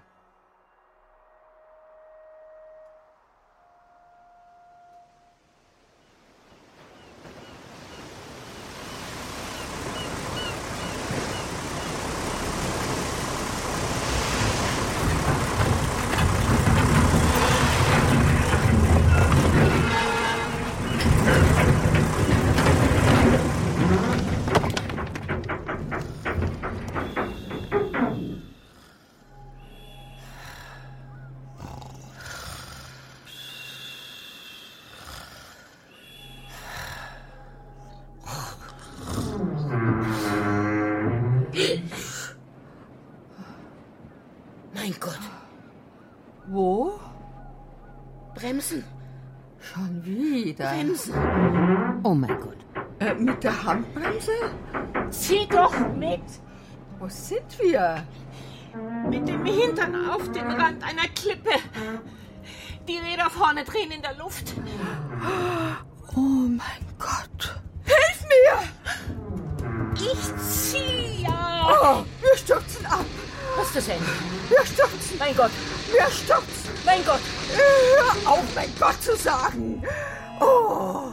Bremsen. Schon wieder. Bremsen. Oh mein Gott. Mit der Handbremse? Zieh doch mit. Wo sind wir? Mit dem Hintern auf den Rand einer Klippe. Die Räder vorne drehen in der Luft. Oh mein Gott. Hilf mir! Ich ziehe. Oh, wir stürzen ab. Was ist das denn? Wir stürzen. Mein Gott. Wir stürzen. Mein Gott. Hör auf, mein Gott zu sagen. Oh.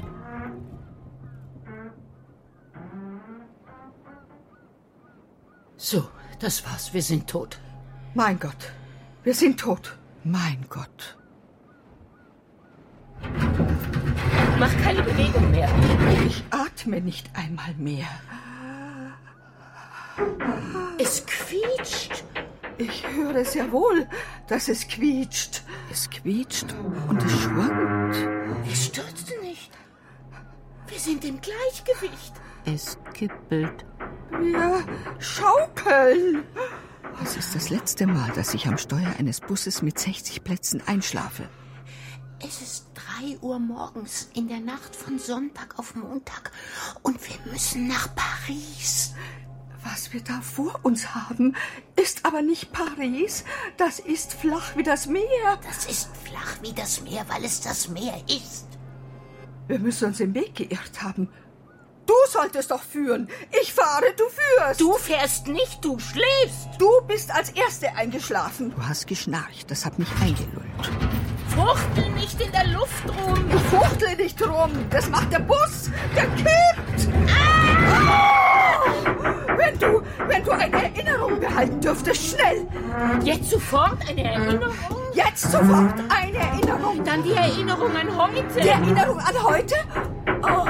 So, das war's. Wir sind tot. Mein Gott. Wir sind tot. Mein Gott. Mach keine Bewegung mehr. Ich atme nicht einmal mehr. Es quietscht. Ich höre sehr wohl, dass es quietscht. Es quietscht und es schwankt. Wir stürzen nicht. Wir sind im Gleichgewicht. Es kippelt. Wir schaukeln. Es ist das letzte Mal, dass ich am Steuer eines Busses mit 60 Plätzen einschlafe. Es ist 3 Uhr morgens in der Nacht von Sonntag auf Montag und wir müssen nach Paris. Was wir da vor uns haben, ist aber nicht Paris. Das ist flach wie das Meer. Das ist flach wie das Meer, weil es das Meer ist. Wir müssen uns im Weg geirrt haben. Du solltest doch führen. Ich fahre, du führst. Du fährst nicht, du schläfst. Du bist als Erste eingeschlafen. Du hast geschnarcht, das hat mich eingelullt. Fuchtel nicht in der Luft rum. Ich fuchtle nicht rum. Das macht der Bus. Der kippt. Ah! Wenn du eine Erinnerung behalten dürftest, schnell. Jetzt sofort eine Erinnerung? Jetzt sofort eine Erinnerung. Dann die Erinnerung an heute. Die Erinnerung an heute? Oh.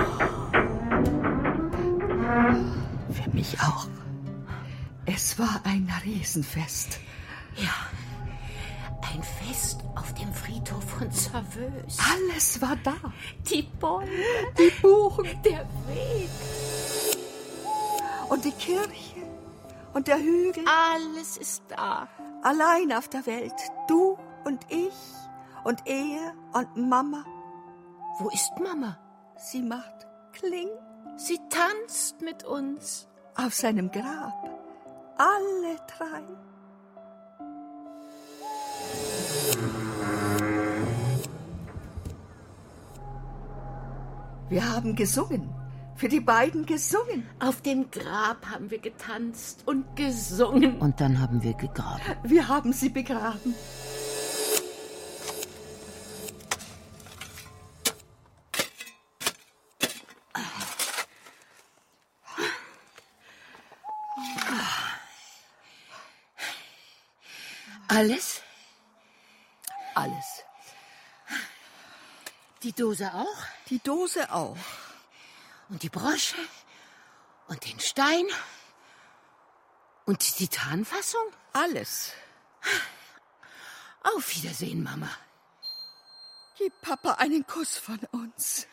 Für mich auch. Es war ein Riesenfest. Ja, ein Fest auf dem Friedhof von Saveuse. Alles war da. Die Bäume, die Buchen, der Weg. Und die Kirche und der Hügel. Alles ist da. Allein auf der Welt. Du und ich und er und Mama. Wo ist Mama? Sie macht Kling. Sie tanzt mit uns. Auf seinem Grab. Alle 3. Wir haben gesungen. Für die beiden gesungen. Auf dem Grab haben wir getanzt und gesungen. Und dann haben wir gegraben. Wir haben sie begraben. Alles? Alles. Die Dose auch? Die Dose auch. Und die Brosche? Und den Stein? Und die Titanfassung? Alles. Auf Wiedersehen, Mama. Gib Papa einen Kuss von uns.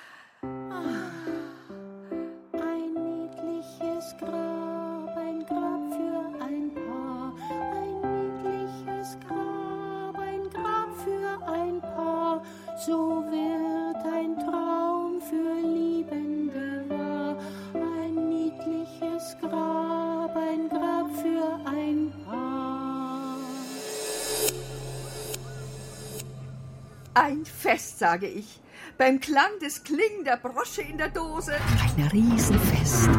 Ein niedliches Grab, ein Grab für ein Paar. Ein niedliches Grab, ein Grab für ein Paar. So wird ein Traum für Liebende wahr. Ein niedliches Grab, ein Grab für ein Paar. Ein Fest, sage ich. Beim Klang des Klingen der Brosche in der Dose. Ein Riesenfest.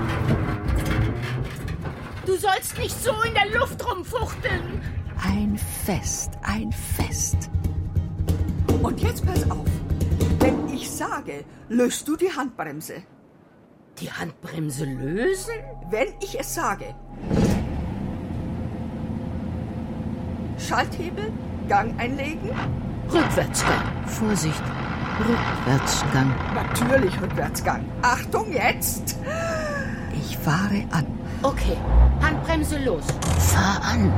Du sollst nicht so in der Luft rumfuchteln. Ein Fest, ein Fest. Und jetzt pass auf. Wenn ich sage, löst du die Handbremse. Die Handbremse lösen? Wenn ich es sage. Schalthebel, Gang einlegen. Rückwärtsgang. Vorsicht. Rückwärtsgang. Natürlich Rückwärtsgang. Achtung, jetzt. Ich fahre an. Okay, Handbremse los. Fahr an.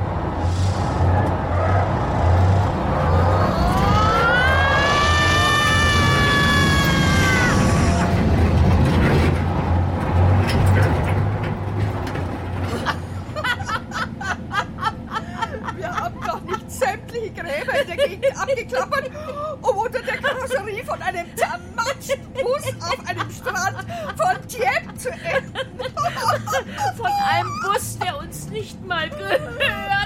Wir haben doch nicht sämtliche Gräber in der Gegend abgeklärt. klappern, um unter der Karosserie von einem zermatschten Bus auf einem Strand von Dieppe zu enden. Von einem Bus, der uns nicht mal gehört.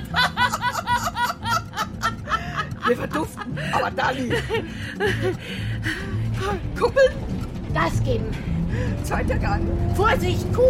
Wir verduften, aber Dali. Kuppeln. Gas geben. Zweiter Gang. Vorsicht, Kuh.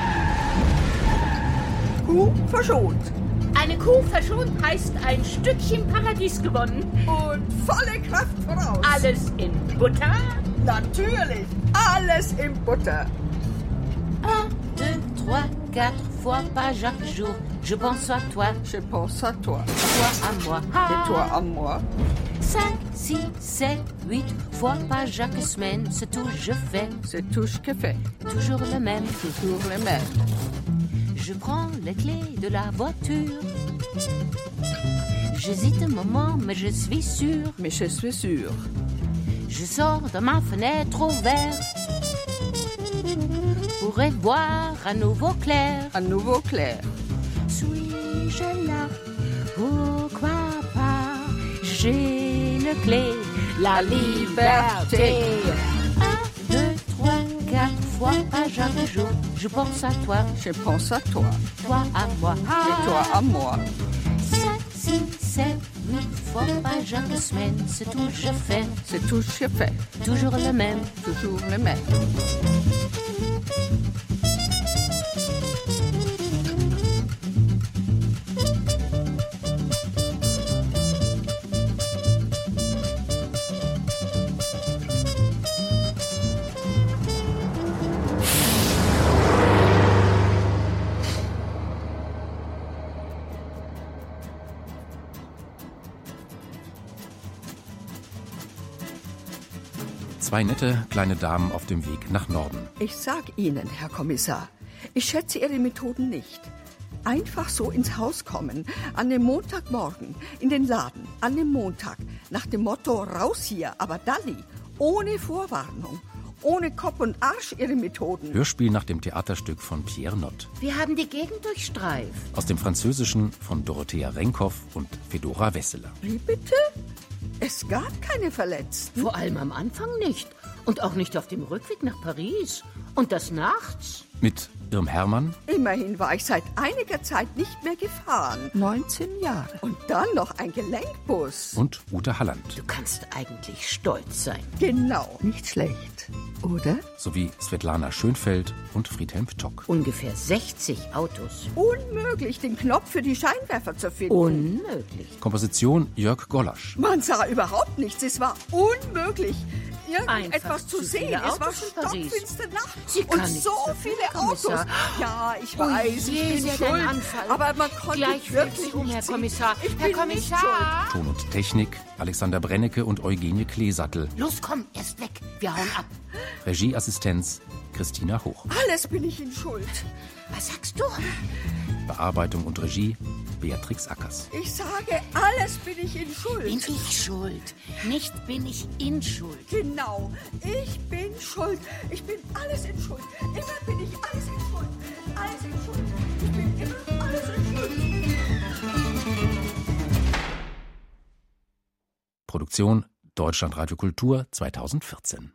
Kuh verschont. Eine Kuh verschont heißt ein Stückchen Paradies gewonnen. Und volle Kraft voraus. Alles in Butter? Natürlich, alles in Butter. 1, 2, 3, 4 fois par chaque jour. Je pense à toi. Je pense à toi. Toi à moi. Et toi à moi. 5, 6, 7, 8 fois par chaque semaine. C'est tout je fais. C'est tout ce que fait. Toujours le même. Toujours le même. Je prends les clés de la voiture. J'hésite un moment, mais je suis sûre. Mais je suis sûre. Je sors de ma fenêtre ouverte pour y voir à nouveau clair. À nouveau clair. Suis-je là? Pourquoi pas? J'ai une clé, la liberté. 1, 2, 3, 4 fois par chaque jour. Je pense à toi. Je pense à toi. Toi à moi. Et toi à moi. 5, 6, 7, 8 fois par chaque semaine. C'est tout je fais. C'est tout ce que fait. Toujours le même. Toujours le même. Zwei nette kleine Damen auf dem Weg nach Norden. Ich sag Ihnen, Herr Kommissar, ich schätze Ihre Methoden nicht. Einfach so ins Haus kommen, an dem Montagmorgen, in den Laden, an dem Montag, nach dem Motto raus hier, aber Dalli, ohne Vorwarnung, ohne Kopf und Arsch Ihre Methoden. Hörspiel nach dem Theaterstück von Pierre Nott. Wir haben die Gegend durchstreift. Aus dem Französischen von Dorothea Renkow und Fedora Wesseler. Wie bitte? Es gab keine Verletzten. Vor allem am Anfang nicht. Und auch nicht auf dem Rückweg nach Paris. Und das nachts. Mit Irm Hermann. Immerhin war ich seit einiger Zeit nicht mehr gefahren. 19 Jahre. Und dann noch ein Gelenkbus. Und Ute Halland. Du kannst eigentlich stolz sein. Genau. Nicht schlecht, oder? Sowie Svetlana Schönfeld und Friedhelm Ptock. Ungefähr 60 Autos. Unmöglich, den Knopf für die Scheinwerfer zu finden. Unmöglich. Komposition Jörg Gollasch. Man sah überhaupt nichts. Es war unmöglich, irgendetwas zu sehen. Es war stockfinster Nacht und so viele Autos. Ja, ich weiß, ich bin schuld. Aber man konnte gleich wirklich um, Herr Kommissar. Herr Kommissar. Ton und Technik Alexander Brennecke und Eugenie Kleesattel. Los, komm, erst weg. Wir hauen ab. Regieassistenz Christina Hoch. Alles bin ich in Schuld. Was sagst du? Bearbeitung und Regie Beatrix Ackers. Ich sage, alles bin ich in Schuld. Bin ich schuld? Nicht bin ich in Schuld. Genau, ich bin schuld. Ich bin alles in Schuld. Immer bin ich alles in Schuld. Alles in Schuld. Ich bin immer alles in Schuld. Produktion Deutschlandradio Kultur 2014.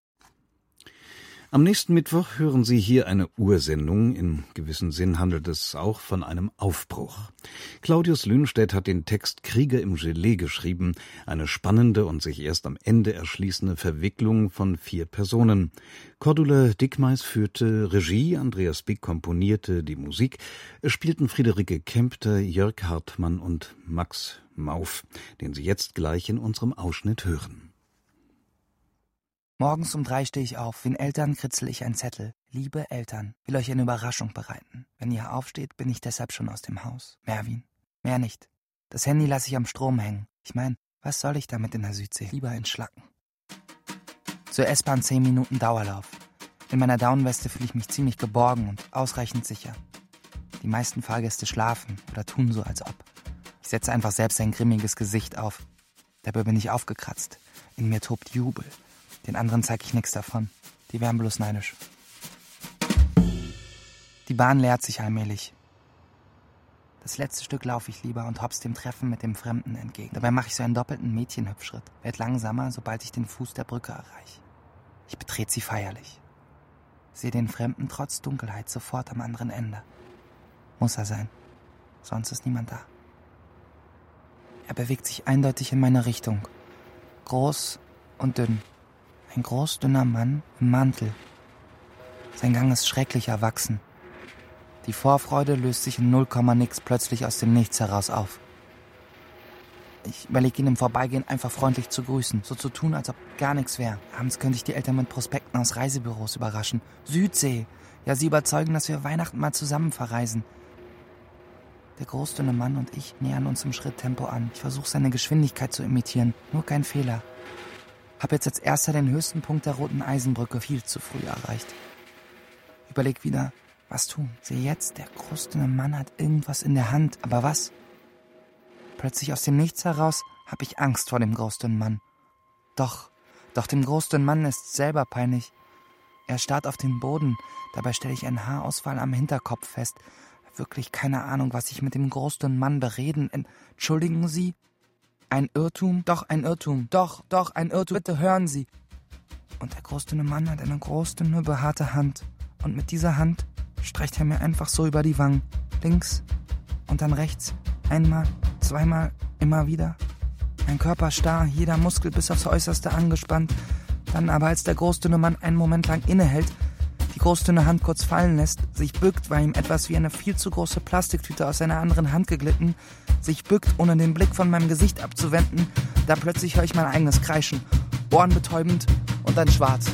Am nächsten Mittwoch hören Sie hier eine Ursendung. In gewissem Sinn handelt es auch von einem Aufbruch. Claudius Lühnstedt hat den Text Krieger im Gelee geschrieben, eine spannende und sich erst am Ende erschließende Verwicklung von 4 Personen. Cordula Dickmeis führte Regie, Andreas Bick komponierte die Musik, es spielten Friederike Kempter, Jörg Hartmann und Max Mauf, den Sie jetzt gleich in unserem Ausschnitt hören. Morgens um 3 stehe ich auf. Den Eltern kritzel ich einen Zettel. Liebe Eltern, will euch eine Überraschung bereiten. Wenn ihr aufsteht, bin ich deshalb schon aus dem Haus. Merwin. Mehr nicht. Das Handy lasse ich am Strom hängen. Ich meine, was soll ich damit in der Südsee? Lieber entschlacken. Zur S-Bahn 10 Minuten Dauerlauf. In meiner Daunenweste fühle ich mich ziemlich geborgen und ausreichend sicher. Die meisten Fahrgäste schlafen oder tun so, als ob. Ich setze einfach selbst ein grimmiges Gesicht auf. Dabei bin ich aufgekratzt. In mir tobt Jubel. Den anderen zeige ich nichts davon. Die wären bloß neidisch. Die Bahn leert sich allmählich. Das letzte Stück laufe ich lieber und hops dem Treffen mit dem Fremden entgegen. Dabei mache ich so einen doppelten Mädchenhüpfschritt, werd langsamer, sobald ich den Fuß der Brücke erreiche. Ich betrete sie feierlich. Sehe den Fremden trotz Dunkelheit sofort am anderen Ende. Muss er sein, sonst ist niemand da. Er bewegt sich eindeutig in meine Richtung. Groß und dünn. Ein großdünner Mann im Mantel. Sein Gang ist schrecklich erwachsen. Die Vorfreude löst sich in 0,nix plötzlich aus dem Nichts heraus auf. Ich überlege ihn im Vorbeigehen einfach freundlich zu grüßen, so zu tun, als ob gar nichts wäre. Abends könnte ich die Eltern mit Prospekten aus Reisebüros überraschen. Südsee. Ja, sie überzeugen, dass wir Weihnachten mal zusammen verreisen. Der großdünne Mann und ich nähern uns im Schritttempo an. Ich versuche seine Geschwindigkeit zu imitieren, nur kein Fehler. Hab jetzt als erster den höchsten Punkt der Roten Eisenbrücke viel zu früh erreicht. Überleg wieder, was tun? Sehe jetzt, der großdünne Mann hat irgendwas in der Hand. Aber was? Plötzlich aus dem Nichts heraus habe ich Angst vor dem großdünnen Mann. Doch dem großdünnen Mann ist selber peinlich. Er starrt auf den Boden, dabei stelle ich einen Haarausfall am Hinterkopf fest. Wirklich keine Ahnung, was ich mit dem großdünnen Mann bereden. Entschuldigen Sie? Ein Irrtum? Doch, ein Irrtum. Doch, ein Irrtum. Bitte hören Sie. Und der großdünne Mann hat eine großdünne, behaarte Hand. Und mit dieser Hand streicht er mir einfach so über die Wangen. Links und dann rechts. Einmal, zweimal, immer wieder. Mein Körper starr, jeder Muskel bis aufs Äußerste angespannt. Dann aber, als der großdünne Mann einen Moment lang innehält, die großdünne Hand kurz fallen lässt, sich bückt, war ihm etwas wie eine viel zu große Plastiktüte aus seiner anderen Hand geglitten, sich bückt, ohne den Blick von meinem Gesicht abzuwenden, da plötzlich höre ich mein eigenes Kreischen, ohrenbetäubend und dann schwarz.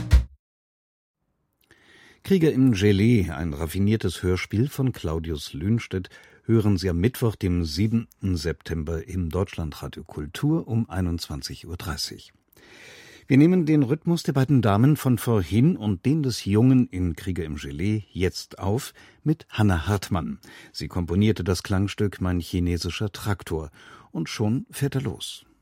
Krieger im Gelee, ein raffiniertes Hörspiel von Claudius Lühnstedt, hören Sie am Mittwoch, dem 7. September im Deutschlandradio Kultur um 21:30 Uhr. Wir nehmen den Rhythmus der beiden Damen von vorhin und den des Jungen in Krieger im Gelee jetzt auf mit Hannah Hartmann. Sie komponierte das Klangstück Mein chinesischer Traktor und schon fährt er los.